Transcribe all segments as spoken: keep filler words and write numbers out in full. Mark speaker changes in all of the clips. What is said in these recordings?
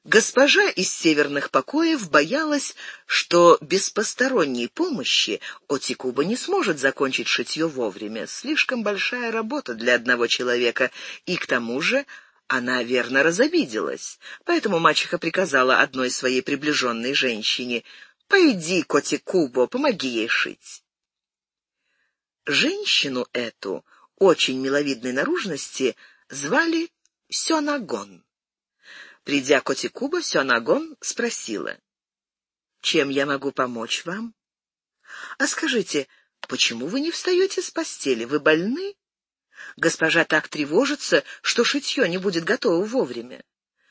Speaker 1: Госпожа из северных покоев боялась, что без посторонней помощи Отикуба не сможет закончить шитье вовремя. Слишком большая работа для одного человека, и к тому же она верно разобиделась. Поэтому мачеха приказала одной своей приближенной женщине: «Пойди к Отикубо, помоги ей шить». Женщину эту, очень миловидной наружности, звали Сёнагон. Придя к Отикубо, Сёнагон спросила: «Чем я могу помочь вам? А скажите, почему вы не встаете с постели? Вы больны? Госпожа так тревожится, что шитье не будет готово вовремя».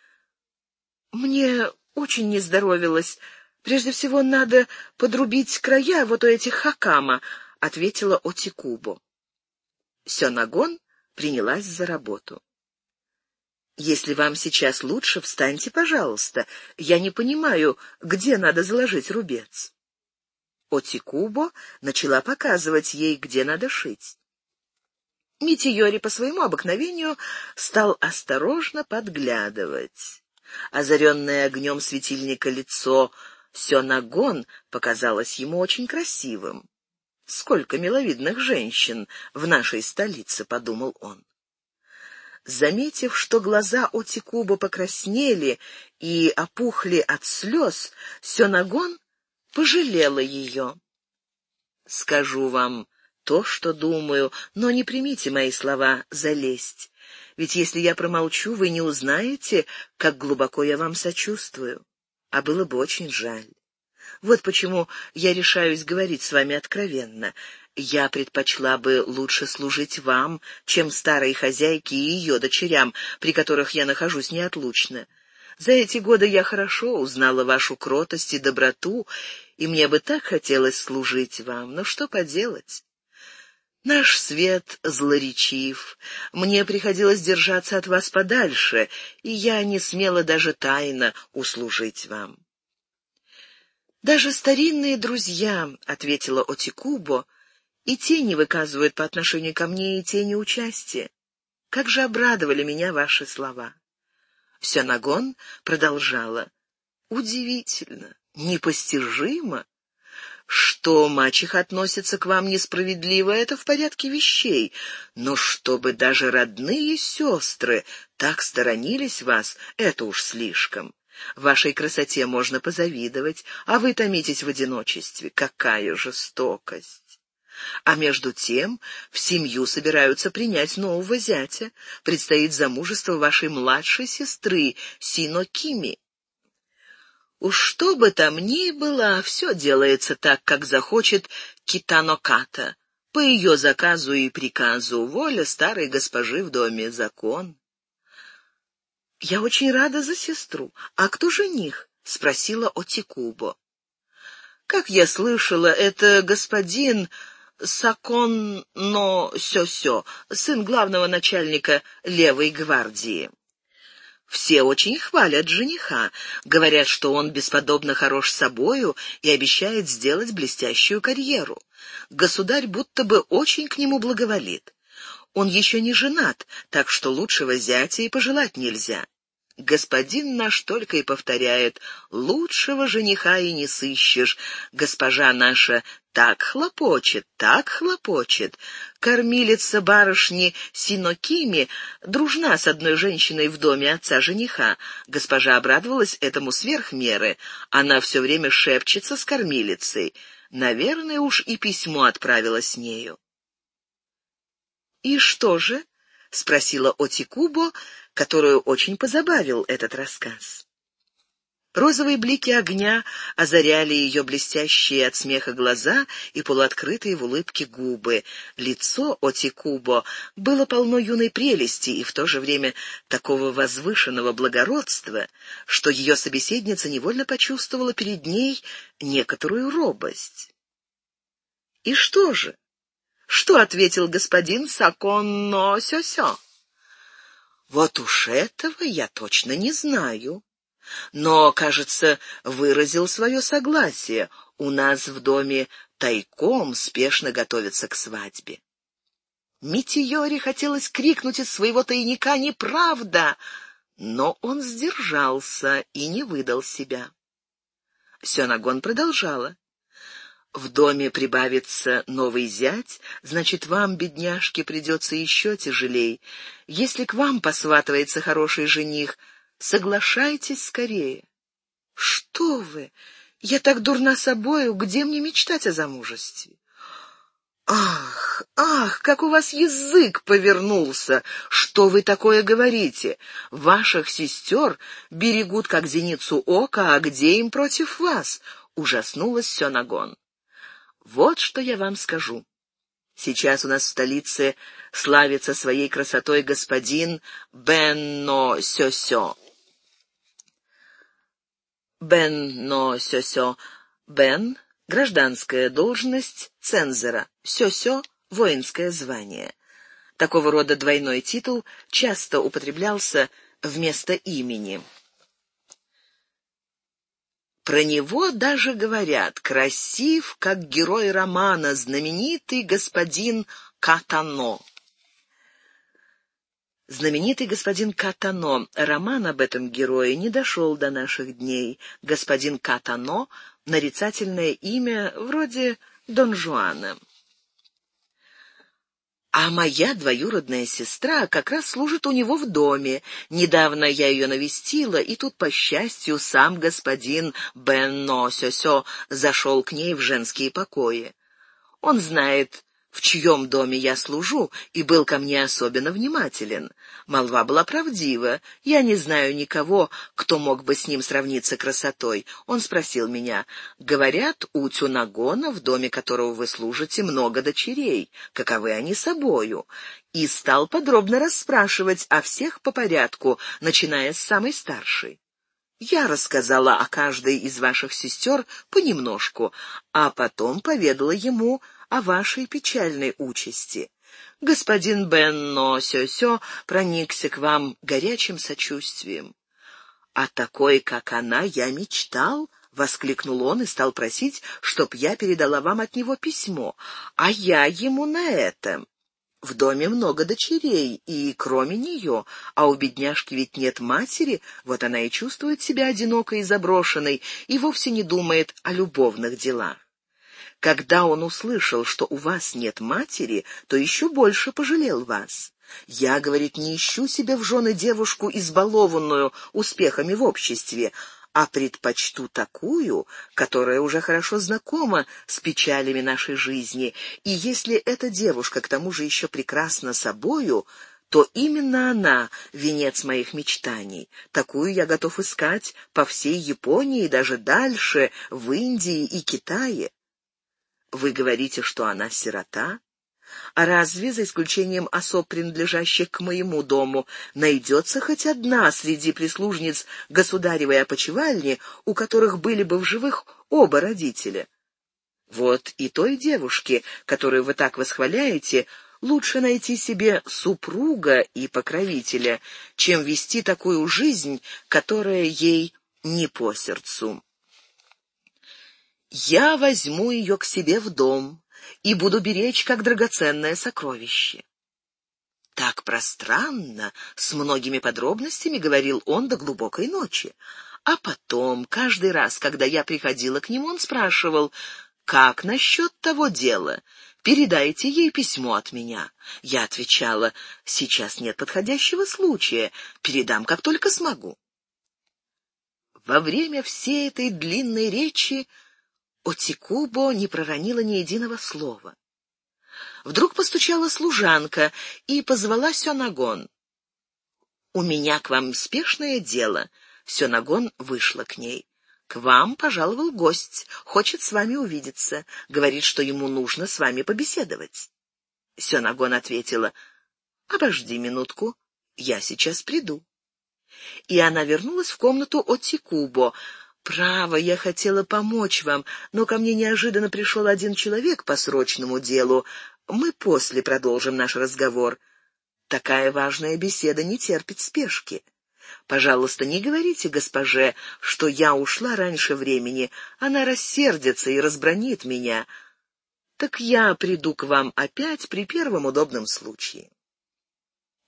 Speaker 1: «Мне очень не здоровилось. Прежде всего надо подрубить края вот у этих хакама», — ответила Отикубо. Сёнагон принялась за работу. «Если вам сейчас лучше, встаньте, пожалуйста. Я не понимаю, где надо заложить рубец». Отикубо начала показывать ей, где надо шить. Митиёри по своему обыкновению стал осторожно подглядывать. Озаренное огнем светильника лицо Сёнагон показалось ему очень красивым. «Сколько миловидных женщин в нашей столице», — подумал он. Заметив, что глаза Отикубо покраснели и опухли от слез, Сёнагон пожалела ее. «Скажу вам то, что думаю, но не примите мои слова за лесть. Ведь если я промолчу, вы не узнаете, как глубоко я вам сочувствую. А было бы очень жаль. Вот почему я решаюсь говорить с вами откровенно. Я предпочла бы лучше служить вам, чем старой хозяйке и ее дочерям, при которых я нахожусь неотлучно. За эти годы я хорошо узнала вашу кротость и доброту, и мне бы так хотелось служить вам, но что поделать? Наш свет злоречив, мне приходилось держаться от вас подальше, и я не смела даже тайно услужить вам». «Даже старинные друзья, — ответила Отикубо, — и те не выказывают по отношению ко мне и тени участия. Как же обрадовали меня ваши слова!» Сёнагон продолжала: «Удивительно, непостижимо. Что мачеха относится к вам несправедливо, это в порядке вещей, но чтобы даже родные сестры так сторонились вас, это уж слишком. Вашей красоте можно позавидовать, а вы томитесь в одиночестве. Какая жестокость! А между тем в семью собираются принять нового зятя. Предстоит замужество вашей младшей сестры Синокими. Уж что бы там ни было, все делается так, как захочет Китаноката. По ее заказу и приказу, воля старой госпожи в доме — закон». «Я очень рада за сестру. А кто жених?» — спросила Отикубо. «Как я слышала, это господин Сакон но Сёсё, сын главного начальника левой гвардии. Все очень хвалят жениха, говорят, что он бесподобно хорош собою и обещает сделать блестящую карьеру. Государь будто бы очень к нему благоволит. Он еще не женат, так что лучшего зятя и пожелать нельзя. Господин наш только и повторяет: лучшего жениха и не сыщешь. Госпожа наша так хлопочет, так хлопочет. Кормилица барышни Синокими дружна с одной женщиной в доме отца жениха. Госпожа обрадовалась этому сверх меры. Она все время шепчется с кормилицей. Наверное, уж и письмо отправила с нею». «И что же?» — спросила Отикубо, которую очень позабавил этот рассказ. Розовые блики огня озаряли ее блестящие от смеха глаза и полуоткрытые в улыбке губы. Лицо Отикубо было полно юной прелести и в то же время такого возвышенного благородства, что ее собеседница невольно почувствовала перед ней некоторую робость. «И что же? Что ответил господин Сакон но Сёсё?» «Вот уж этого я точно не знаю. Но, кажется, выразил свое согласие. У нас в доме тайком спешно готовятся к свадьбе». Митиёри хотелось крикнуть из своего тайника: «Неправда!» Но он сдержался и не выдал себя. Сёнагон продолжала. В доме прибавится новый зять, значит, вам, бедняжке, придется еще тяжелей. Если к вам посватывается хороший жених, соглашайтесь скорее. Что вы? Я так дурна собою, где мне мечтать о замужестве? Ах, ах, как у вас язык повернулся! Что вы такое говорите? Ваших сестер берегут, как зеницу ока, а где им против вас? Ужаснулась Сёнагон. Вот что я вам скажу. Сейчас у нас в столице славится своей красотой господин Бенно Сёсё. Бенно Сёсё. Бен — гражданская должность цензора, Сёсё — воинское звание. Такого рода двойной титул часто употреблялся вместо имени. Про него даже говорят: красив, как герой романа, знаменитый господин Катано. Знаменитый господин Катано. Роман об этом герое не дошел до наших дней. Господин Катано — нарицательное имя вроде Дон Жуана. А моя двоюродная сестра как раз служит у него в доме. Недавно я ее навестила, и тут, по счастью, сам господин Бенно Сёсё зашел к ней в женские покои. Он знает, в чьем доме я служу, и был ко мне особенно внимателен. Молва была правдива. Я не знаю никого, кто мог бы с ним сравниться красотой. Он спросил меня: говорят, у Цюнагона, в доме которого вы служите, много дочерей. Каковы они собою? И стал подробно расспрашивать о всех по порядку, начиная с самой старшей. Я рассказала о каждой из ваших сестер понемножку, а потом поведала ему о вашей печальной участи. Господин Бенно Сёсё проникся к вам горячим сочувствием. «О такой, как она, я мечтал», — воскликнул он и стал просить, чтоб я передала вам от него письмо, а я ему на это. В доме много дочерей, и кроме нее, а у бедняжки ведь нет матери, вот она и чувствует себя одинокой и заброшенной, и вовсе не думает о любовных делах. Когда он услышал, что у вас нет матери, то еще больше пожалел вас. Я, говорит, не ищу себе в жены девушку, избалованную успехами в обществе, а предпочту такую, которая уже хорошо знакома с печалями нашей жизни, и если эта девушка к тому же еще прекрасна собою, то именно она — венец моих мечтаний. Такую я готов искать по всей Японии и даже дальше, в Индии и Китае. Вы говорите, что она сирота? А разве, за исключением особ, принадлежащих к моему дому, найдется хоть одна среди прислужниц государевой опочивальни, у которых были бы в живых оба родителя? Вот и той девушке, которую вы так восхваляете, лучше найти себе супруга и покровителя, чем вести такую жизнь, которая ей не по сердцу. Я возьму ее к себе в дом и буду беречь как драгоценное сокровище. Так пространно, с многими подробностями говорил он до глубокой ночи. А потом, каждый раз, когда я приходила к нему, он спрашивал: «Как насчет того дела? Передайте ей письмо от меня». Я отвечала: «Сейчас нет подходящего случая, передам, как только смогу». Во время всей этой длинной речи Отикубо не проронила ни единого слова. Вдруг постучала служанка и позвала Сёнагон. «У меня к вам спешное дело». Сёнагон вышла к ней. «К вам пожаловал гость, хочет с вами увидеться, говорит, что ему нужно с вами побеседовать». Сёнагон ответила: «Обожди минутку, я сейчас приду». И она вернулась в комнату Отикубо. «Право, я хотела помочь вам, но ко мне неожиданно пришел один человек по срочному делу. Мы после продолжим наш разговор. Такая важная беседа не терпит спешки. Пожалуйста, не говорите госпоже, что я ушла раньше времени. Она рассердится и разбранит меня. Так я приду к вам опять при первом удобном случае».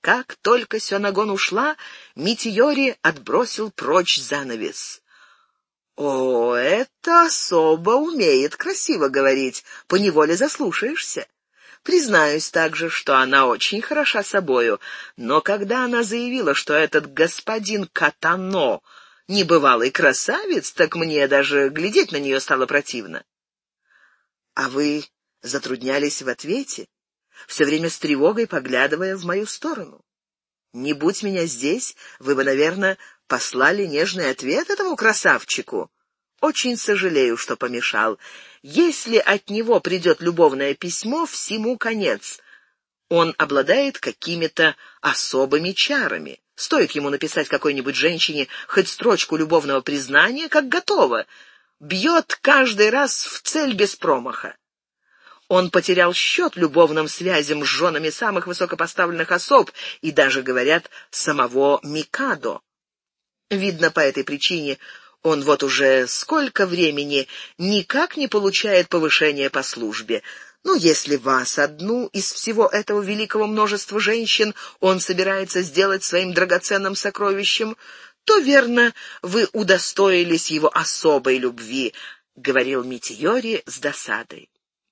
Speaker 1: Как только Сёнагон ушла, Митиори отбросил прочь занавес. «О, это особо умеет красиво говорить, поневоле заслушаешься. Признаюсь также, что она очень хороша собою, но когда она заявила, что этот господин Катано небывалый красавец, так мне даже глядеть на нее стало противно». «А вы затруднялись в ответе, все время с тревогой поглядывая в мою сторону? Не будь меня здесь, вы бы, наверное, послали нежный ответ этому красавчику. Очень сожалею, что помешал. Если от него придет любовное письмо, всему конец. Он обладает какими-то особыми чарами. Стоит ему написать какой-нибудь женщине хоть строчку любовного признания, как готово. Бьет каждый раз в цель без промаха. Он потерял счет любовным связям с женами самых высокопоставленных особ и даже, говорят, самого Микадо. Видно, по этой причине он вот уже сколько времени никак не получает повышения по службе. Но если вас одну из всего этого великого множества женщин он собирается сделать своим драгоценным сокровищем, то, верно, вы удостоились его особой любви, — говорил Митиори с досадой.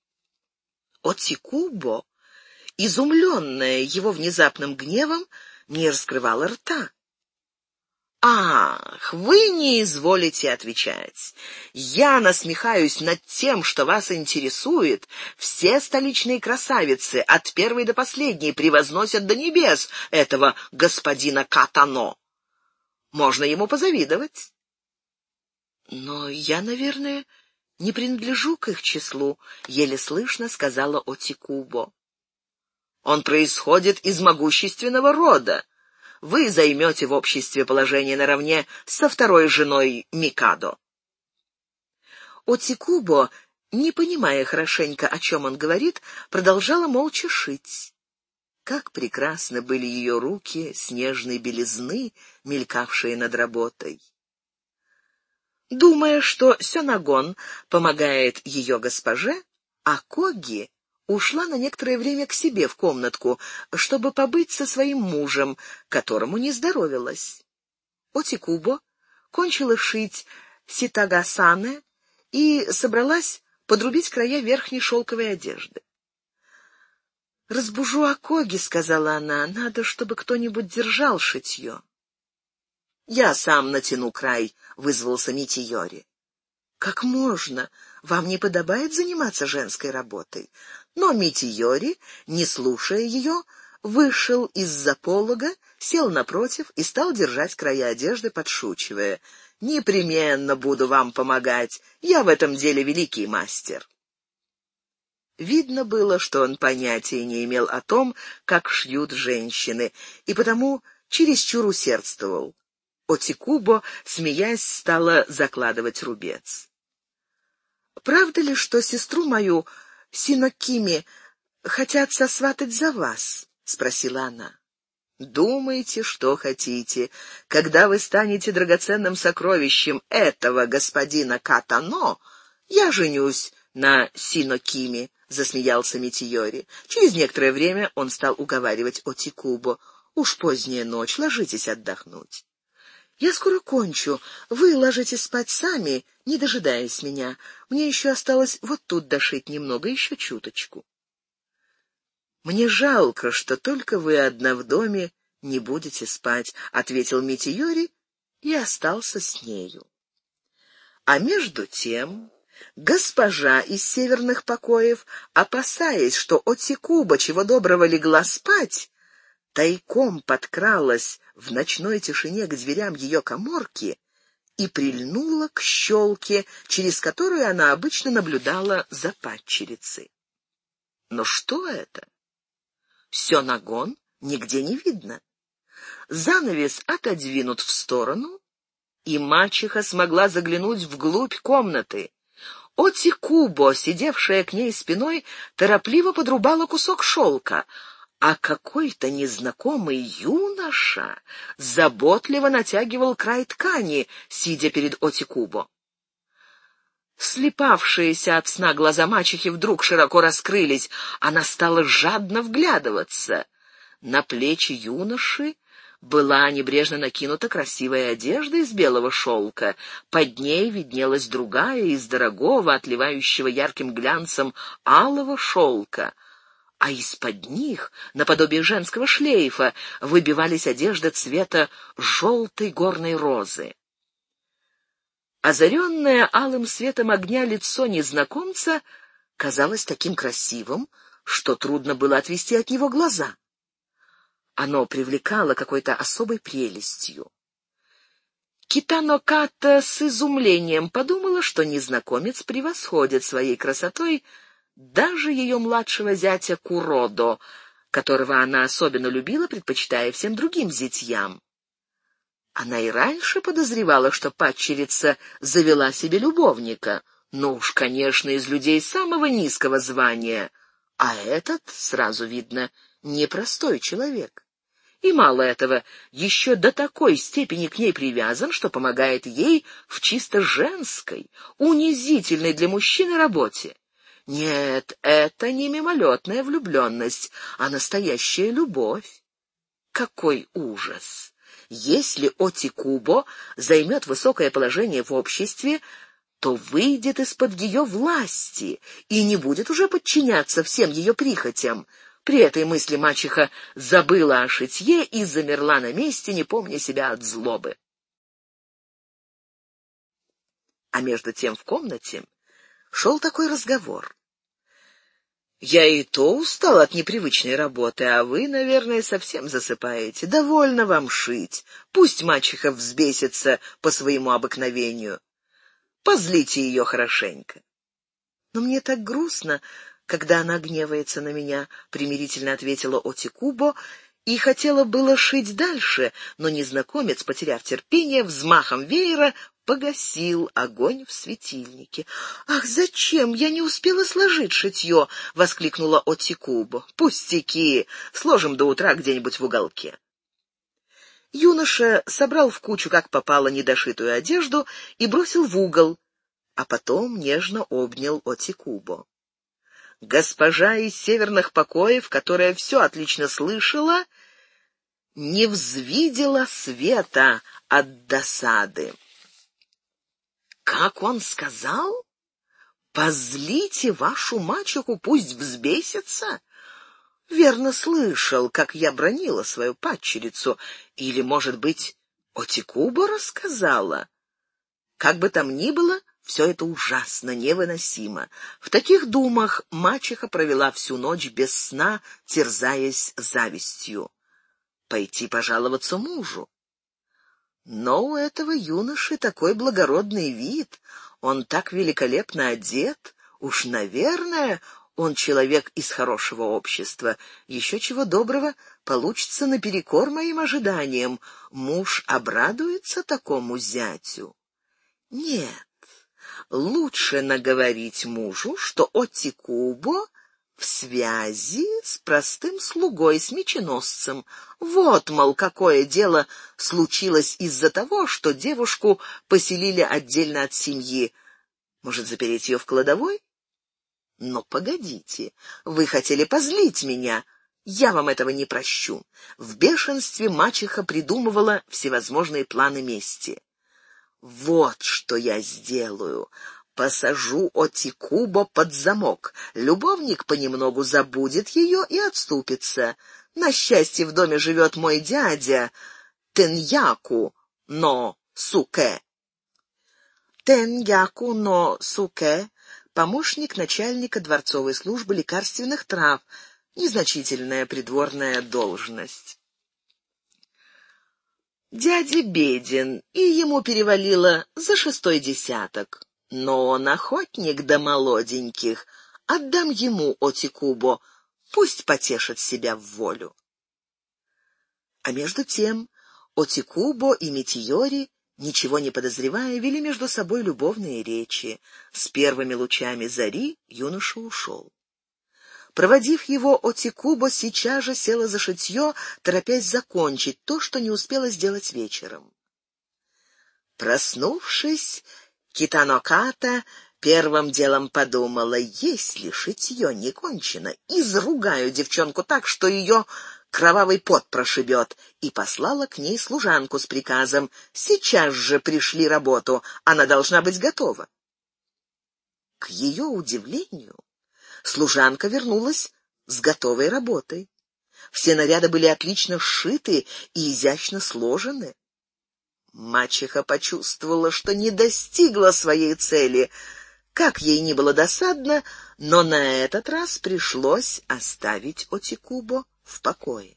Speaker 1: Оцикубо, изумленная его внезапным гневом, не раскрывала рта. «Ах, вы не изволите отвечать. Я насмехаюсь над тем, что вас интересует. Все столичные красавицы, от первой до последней, превозносят до небес этого господина Катано. Можно ему позавидовать». «Но я, наверное, не принадлежу к их числу», — еле слышно сказала Оцикубо. «Он происходит из могущественного рода. Вы займете в обществе положение наравне со второй женой Микадо». Оцикубо, не понимая хорошенько, о чем он говорит, продолжала молча шить. Как прекрасны были ее руки снежной белизны, мелькавшие над работой. Думая, что Сёнагон помогает ее госпоже, Акоги ушла на некоторое время к себе в комнатку, чтобы побыть со своим мужем, которому не здоровилось. Оцикубо кончила шить ситагасане и собралась подрубить края верхней шелковой одежды. «Разбужу Акоги», — сказала она, — «надо, чтобы кто-нибудь держал шитье». «Я сам натяну край», — вызвался Митиори. «Как можно? Вам не подобает заниматься женской работой». Но Митиори, не слушая ее, вышел из-за полога, сел напротив и стал держать края одежды, подшучивая. «Непременно буду вам помогать. Я в этом деле великий мастер». Видно было, что он понятия не имел о том, как шьют женщины, и потому чересчур усердствовал. Оцикубо, смеясь, стала закладывать рубец. «Правда ли, что сестру мою, Синокими, хотят сосватать за вас?» — спросила она. «Думайте, что хотите. Когда вы станете драгоценным сокровищем этого господина Катано, я женюсь на Синокими», — засмеялся Митиори. Через некоторое время он стал уговаривать Оцикубо. «Уж поздняя ночь, ложитесь отдохнуть». «Я скоро кончу. Вы ложитесь спать сами, не дожидаясь меня. Мне еще осталось вот тут дошить немного, еще чуточку». «Мне жалко, что только вы одна в доме не будете спать», — ответил Митиори и остался с нею. А между тем госпожа из северных покоев, опасаясь, что Оцикубо чего доброго легла спать, тайком подкралась в ночной тишине к дверям ее каморки и прильнула к щелке, через которую она обычно наблюдала за падчерицей. Но что это? Сёнагон нигде не видно. Занавес отодвинут в сторону, и мачеха смогла заглянуть вглубь комнаты. Оцикубо, сидевшая к ней спиной, торопливо подрубала кусок шелка, а какой-то незнакомый юноша заботливо натягивал край ткани, сидя перед Оцикубо. Слепавшиеся от сна глаза мачехи вдруг широко раскрылись. Она стала жадно вглядываться. На плечи юноши была небрежно накинута красивая одежда из белого шелка. Под ней виднелась другая из дорогого, отливающего ярким глянцем алого шелка, а из-под них, наподобие женского шлейфа, выбивались одежды цвета желтой горной розы. Озаренное алым светом огня лицо незнакомца казалось таким красивым, что трудно было отвести от него глаза. Оно привлекало какой-то особой прелестью. Китано Ката с изумлением подумала, что незнакомец превосходит своей красотой даже ее младшего зятя Куродо, которого она особенно любила, предпочитая всем другим зятьям. Она и раньше подозревала, что падчерица завела себе любовника, но уж, конечно, из людей самого низкого звания, а этот, сразу видно, непростой человек. И мало этого, еще до такой степени к ней привязан, что помогает ей в чисто женской, унизительной для мужчины работе. Нет, это не мимолетная влюбленность, а настоящая любовь. Какой ужас! Если Отикубо займет высокое положение в обществе, то выйдет из-под ее власти и не будет уже подчиняться всем ее прихотям. При этой мысли мачеха забыла о шитье и замерла на месте, не помня себя от злобы. А между тем в комнате шел такой разговор. «Я и то устал от непривычной работы, а вы, наверное, совсем засыпаете. Довольно вам шить. Пусть мачеха взбесится по своему обыкновению. Позлите ее хорошенько». «Но мне так грустно, когда она гневается на меня», — примирительно ответила Отикубо, и хотела было шить дальше, но незнакомец, потеряв терпение, взмахом веера погасил огонь в светильнике. «Ах, зачем? Я не успела сложить шитье!» — воскликнула Отикубо. «Пустяки! Сложим до утра где-нибудь в уголке». Юноша собрал в кучу, как попало, недошитую одежду и бросил в угол, а потом нежно обнял Отикубо. Госпожа из северных покоев, которая все отлично слышала, не взвидела света от досады. «Как он сказал? Позлите вашу мачеху, пусть взбесится? Верно слышал, как я бранила свою падчерицу. Или, может быть, Отикубо рассказала? Как бы там ни было, все это ужасно, невыносимо. В таких думах мачеха провела всю ночь без сна, терзаясь завистью. Пойти пожаловаться мужу. Но у этого юноши такой благородный вид, он так великолепно одет, уж, наверное, он человек из хорошего общества. Еще чего доброго получится наперекор моим ожиданиям. Муж обрадуется такому зятю. Нет, лучше наговорить мужу, что Отикубо в связи с простым слугой, с меченосцем. Вот, мол, какое дело случилось из-за того, что девушку поселили отдельно от семьи. Может, запереть ее в кладовой? Но погодите, вы хотели позлить меня. Я вам этого не прощу. В бешенстве мачеха придумывала всевозможные планы мести. Вот что я сделаю. Посажу Отикубо под замок. Любовник понемногу забудет ее и отступится. На счастье, в доме живет мой дядя Теньяку но Суке. Теньяку но Суке — помощник начальника дворцовой службы лекарственных трав, незначительная придворная должность. Дядя беден, и ему перевалило за шестой десяток. Но он охотник до молоденьких. Отдам ему Отикубо, пусть потешит себя в волю. А между тем Отикубо и Метиори, ничего не подозревая, вели между собой любовные речи. С первыми лучами зари юноша ушел. Проводив его, Отикубо сейчас же села за шитье, торопясь закончить то, что не успела сделать вечером. Проснувшись, Китано Ката первым делом подумала: если шитье не кончено, изругаю девчонку так, что ее кровавый пот прошибет, и послала к ней служанку с приказом: сейчас же пришли работу, она должна быть готова. К ее удивлению, служанка вернулась с готовой работой. Все наряды были отлично сшиты и изящно сложены. Мачеха почувствовала, что не достигла своей цели. Как ей ни было досадно, но на этот раз пришлось оставить Отикубо в покое.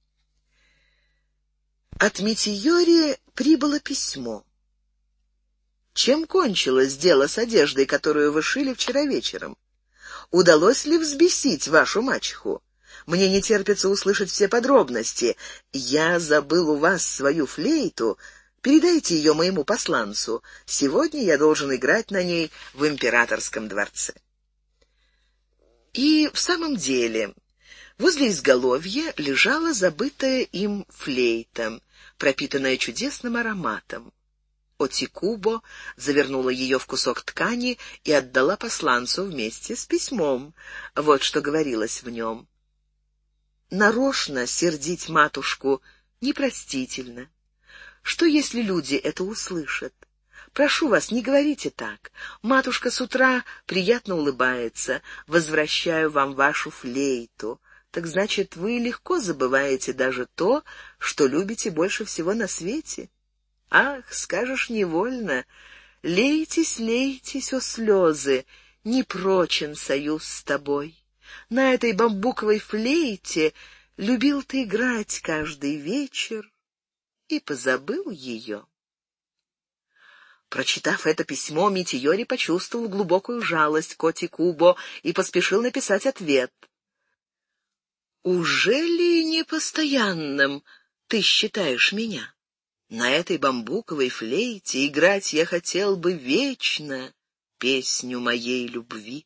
Speaker 1: От Митийори прибыло письмо. Чем кончилось дело с одеждой, которую вы шили вчера вечером? Удалось ли взбесить вашу мачеху? Мне не терпится услышать все подробности. Я забыл у вас свою флейту. Передайте ее моему посланцу. Сегодня я должен играть на ней в императорском дворце. И в самом деле, возле изголовья лежала забытая им флейта, пропитанная чудесным ароматом. Отикубо завернула ее в кусок ткани и отдала посланцу вместе с письмом. Вот что говорилось в нем: «Нарочно сердить матушку непростительно. Что, если люди это услышат? Прошу вас, не говорите так. Матушка с утра приятно улыбается. Возвращаю вам вашу флейту. Так значит, вы легко забываете даже то, что любите больше всего на свете? Ах, скажешь невольно. Лейтесь, лейтесь, о слезы, не прочен союз с тобой. На этой бамбуковой флейте любил ты играть каждый вечер и позабыл ее». Прочитав это письмо, Митийори почувствовал глубокую жалость к Отикубо и поспешил написать ответ. «Ужели непостоянным ты считаешь меня? На этой бамбуковой флейте играть я хотел бы вечно песню моей любви».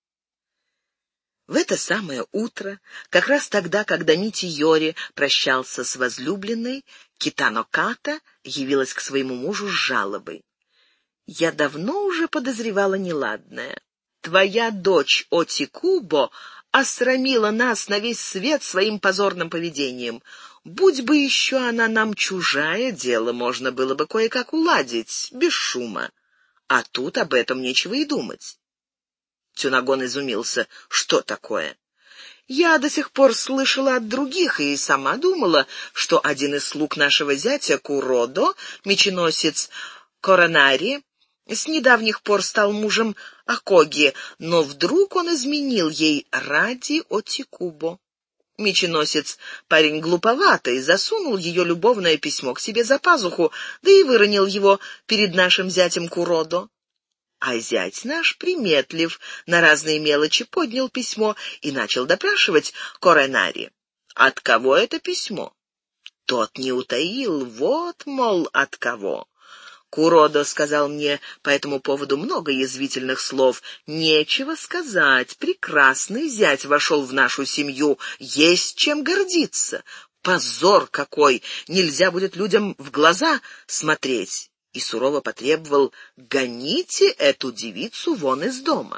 Speaker 1: В это самое утро, как раз тогда, когда Митийори прощался с возлюбленной, Китано Ката явилась к своему мужу с жалобой. «Я давно уже подозревала неладное. Твоя дочь Отикубо осрамила нас на весь свет своим позорным поведением. Будь бы еще она нам чужая, дело можно было бы кое-как уладить, без шума. А тут об этом нечего и думать». Цюнагон изумился. «Что такое?» «Я до сих пор слышала от других и сама думала, что один из слуг нашего зятя Куродо, меченосец Коранари, с недавних пор стал мужем Акоги, но вдруг он изменил ей ради Отикубо. Меченосец парень глуповатый, засунул ее любовное письмо к себе за пазуху, да и выронил его перед нашим зятем Куродо. А зять наш, приметлив на разные мелочи, поднял письмо и начал допрашивать Коранари. От кого это письмо? Тот не утаил, вот, мол, от кого. Куродо сказал мне по этому поводу много язвительных слов. Нечего сказать, прекрасный зять вошел в нашу семью, есть чем гордиться. Позор какой! Нельзя будет людям в глаза смотреть. И сурово потребовал: гоните эту девицу вон из дома.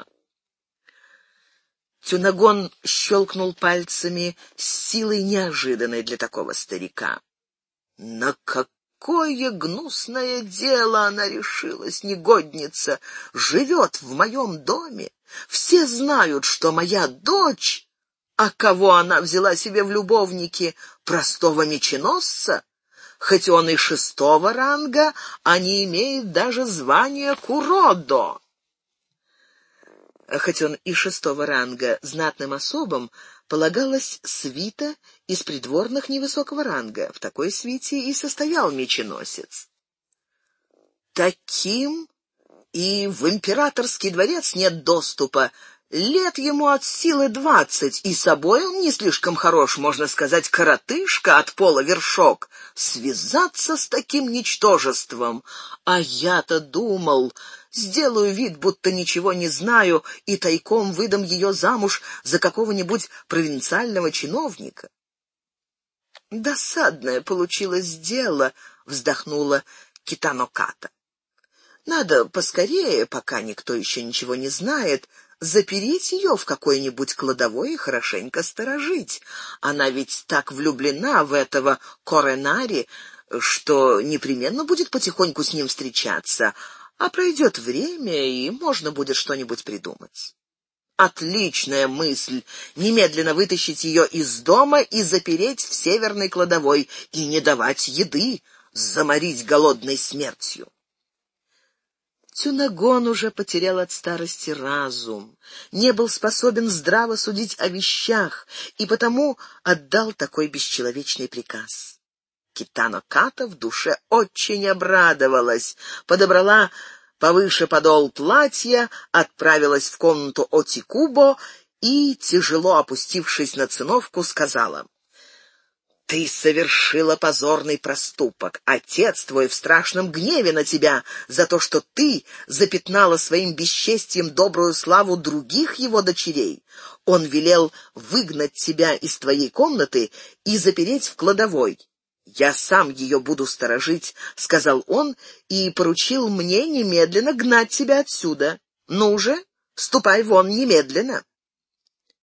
Speaker 1: Цюнагон щелкнул пальцами с силой неожиданной для такого старика. На какое гнусное дело она решилась, негодница! Живет в моем доме. Все знают, что моя дочь... А кого она взяла себе в любовники? Простого меченосца? Хоть он и шестого ранга, а не имеет даже звания Куродо. Хоть он и шестого ранга, знатным особам полагалась свита из придворных невысокого ранга. В такой свите и состоял меченосец. Таким и в императорский дворец нет доступа. Лет ему от силы двадцать, и собой он не слишком хорош, можно сказать, коротышка от пола вершок. Связаться с таким ничтожеством? А я-то думал, сделаю вид, будто ничего не знаю, и тайком выдам ее замуж за какого-нибудь провинциального чиновника. Досадное получилось дело, вздохнула Китано Ката. Надо поскорее, пока никто еще ничего не знает, запереть ее в какой-нибудь кладовой и хорошенько сторожить. Она ведь так влюблена в этого Корренари, что непременно будет потихоньку с ним встречаться, а пройдет время, и можно будет что-нибудь придумать. Отличная мысль — немедленно вытащить ее из дома и запереть в северной кладовой, и не давать еды, заморить голодной смертью. Тюнагон уже потерял от старости разум, не был способен здраво судить о вещах и потому отдал такой бесчеловечный приказ. Китано Ката в душе очень обрадовалась, подобрала повыше подол платья, отправилась в комнату Отикубо и, тяжело опустившись на циновку, сказала: «Ты совершила позорный проступок. Отец твой в страшном гневе на тебя за то, что ты запятнала своим бесчестием добрую славу других его дочерей. Он велел выгнать тебя из твоей комнаты и запереть в кладовой. Я сам ее буду сторожить», — сказал он, и поручил мне немедленно гнать тебя отсюда. Ну же, ступай вон немедленно.